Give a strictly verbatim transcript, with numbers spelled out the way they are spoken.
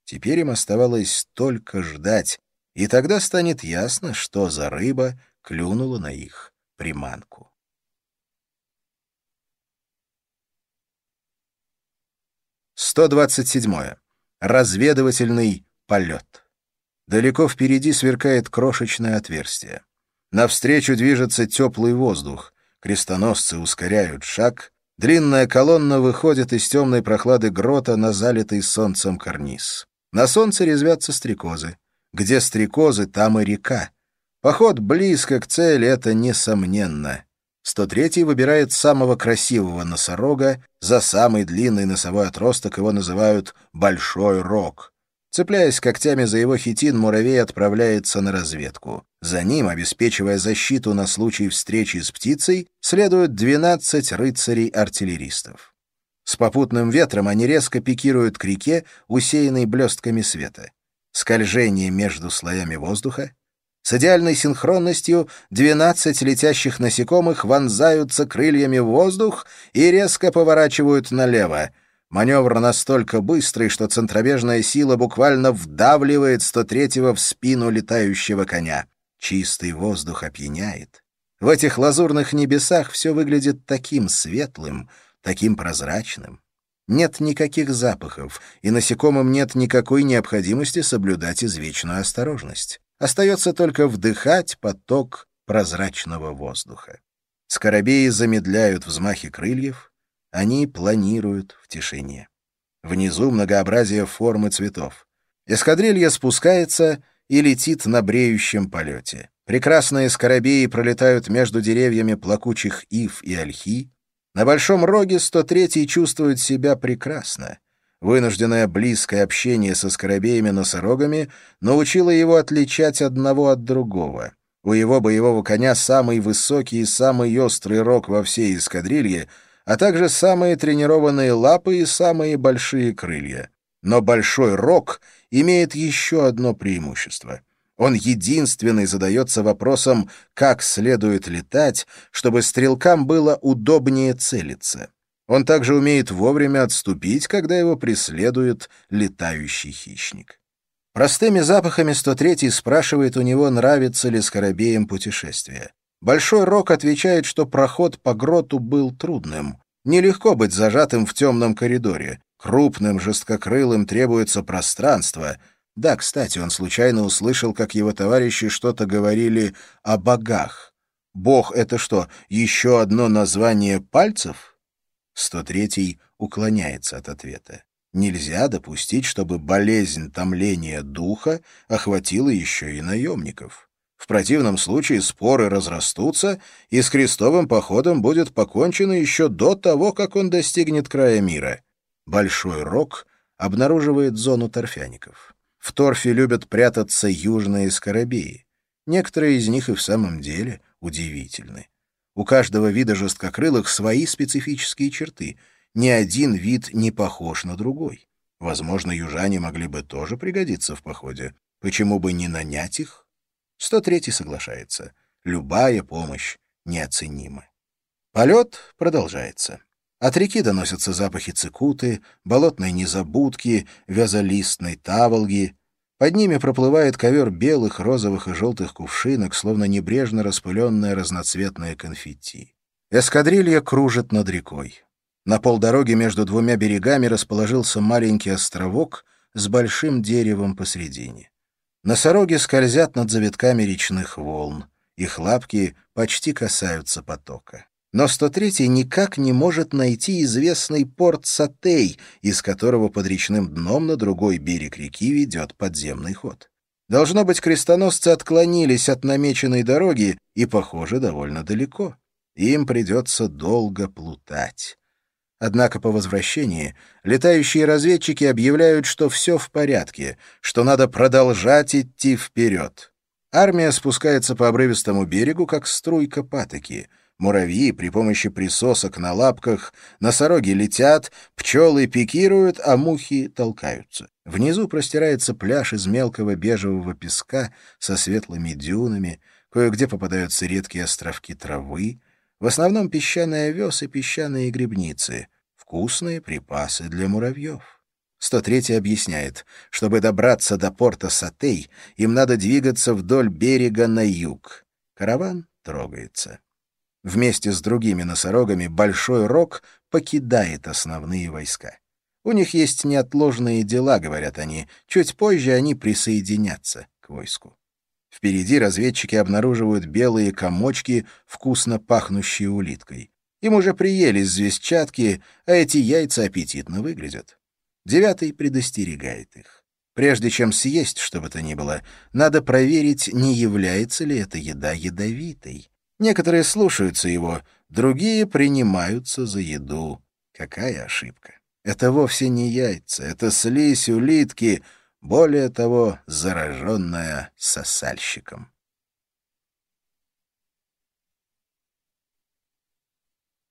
Теперь им оставалось только ждать, и тогда станет ясно, что за рыба клюнула на их приманку. сто двадцать седьмое. Разведывательный полет. Далеко впереди сверкает крошечное отверстие. Навстречу движется теплый воздух. Крестоносцы ускоряют шаг. Длинная колонна выходит из темной прохлады грота на залитый солнцем карниз. На солнце резвятся стрекозы. Где стрекозы, там и река. Поход близко к цели — это несомненно. сто третий выбирает самого красивого носорога. За самый длинный носовой отросток его называют «большой рог». Цепляясь когтями за его хитин, муравей отправляется на разведку. За ним, обеспечивая защиту на случай встречи с птицей, следуют двенадцать рыцарей-артиллеристов. С попутным ветром они резко пикируют к реке, усеянной блестками света. Скольжение между слоями воздуха. С идеальной синхронностью двенадцать летящих насекомых вонзаются крыльями в воздух и резко поворачивают налево. Маневр настолько быстрый, что центробежная сила буквально вдавливает сто третьего в спину летающего коня. Чистый воздух опьяняет. В этих лазурных небесах все выглядит таким светлым, таким прозрачным. Нет никаких запахов, и насекомым нет никакой необходимости соблюдать извечную осторожность. Остается только вдыхать поток прозрачного воздуха. Скоробеи замедляют взмахи крыльев, они планируют в тишине. Внизу многообразие форм и цветов. Эскадрилья спускается и летит на бреющем полете. Прекрасные скоробеи пролетают между деревьями плакучих ив и ольхи. На Большом Роге сто третий чувствует себя прекрасно. Вынужденное близкое общение со скоробеями-носорогами научило его отличать одного от другого. У его боевого коня самый высокий и самый острый рог во всей эскадрилье, а также самые тренированные лапы и самые большие крылья. Но Большой Рог имеет еще одно преимущество. Он единственный задается вопросом, как следует летать, чтобы стрелкам было удобнее целиться. Он также умеет вовремя отступить, когда его преследует летающий хищник. Простыми запахами сто третий спрашивает у него, нравится ли скоробеям путешествие. Большой Рог отвечает, что проход по гроту был трудным. Нелегко быть зажатым в темном коридоре. Крупным, жесткокрылым требуется пространство. Да, кстати, он случайно услышал, как его товарищи что-то говорили о богах. Бог — это что, еще одно название пальцев? сто третий уклоняется от ответа. Нельзя допустить, чтобы болезнь томления духа охватила еще и наемников. В противном случае споры разрастутся, и с крестовым походом будет покончено еще до того, как он достигнет края мира. Большой Рог обнаруживает зону торфяников. В торфе любят прятаться южные скоробеи. Некоторые из них и в самом деле удивительны. У каждого вида жесткокрылых свои специфические черты. Ни один вид не похож на другой. Возможно, южане могли бы тоже пригодиться в походе. Почему бы не нанять их? сто третий соглашается. Любая помощь неоценима. Полет продолжается. От реки доносятся запахи цикуты, болотной незабудки, вязолистной таволги. Под ними проплывает ковер белых, розовых и желтых кувшинок, словно небрежно распыленное разноцветное конфетти. Эскадрилья кружит над рекой. На полдороги между двумя берегами расположился маленький островок с большим деревом посредине. Носороги скользят над завитками речных волн. Их лапки почти касаются потока. Но сто третий никак не может найти известный порт Сатей, из которого под речным дном на другой берег реки ведет подземный ход. Должно быть, крестоносцы отклонились от намеченной дороги и, похоже, довольно далеко. Им придется долго плутать. Однако по возвращении летающие разведчики объявляют, что все в порядке, что надо продолжать идти вперед. Армия спускается по обрывистому берегу, как струйка патоки. Муравьи при помощи присосок на лапках, носороги летят, пчелы пикируют, а мухи толкаются. Внизу простирается пляж из мелкого бежевого песка со светлыми дюнами, кое-где попадаются редкие островки травы, в основном песчаный овес и песчаные грибницы, вкусные припасы для муравьев. сто третий объясняет, чтобы добраться до порта Сатей, им надо двигаться вдоль берега на юг. Караван трогается. Вместе с другими носорогами Большой Рог покидает основные войска. У них есть неотложные дела, говорят они. Чуть позже они присоединятся к войску. Впереди разведчики обнаруживают белые комочки, вкусно пахнущие улиткой. Им уже приелись звездчатки, а эти яйца аппетитно выглядят. Девятый предостерегает их. Прежде чем съесть что бы то ни было, надо проверить, не является ли эта еда ядовитой. Некоторые слушаются его, другие принимаются за еду. Какая ошибка! Это вовсе не яйца, это слизь улитки, более того, зараженная сосальщиком.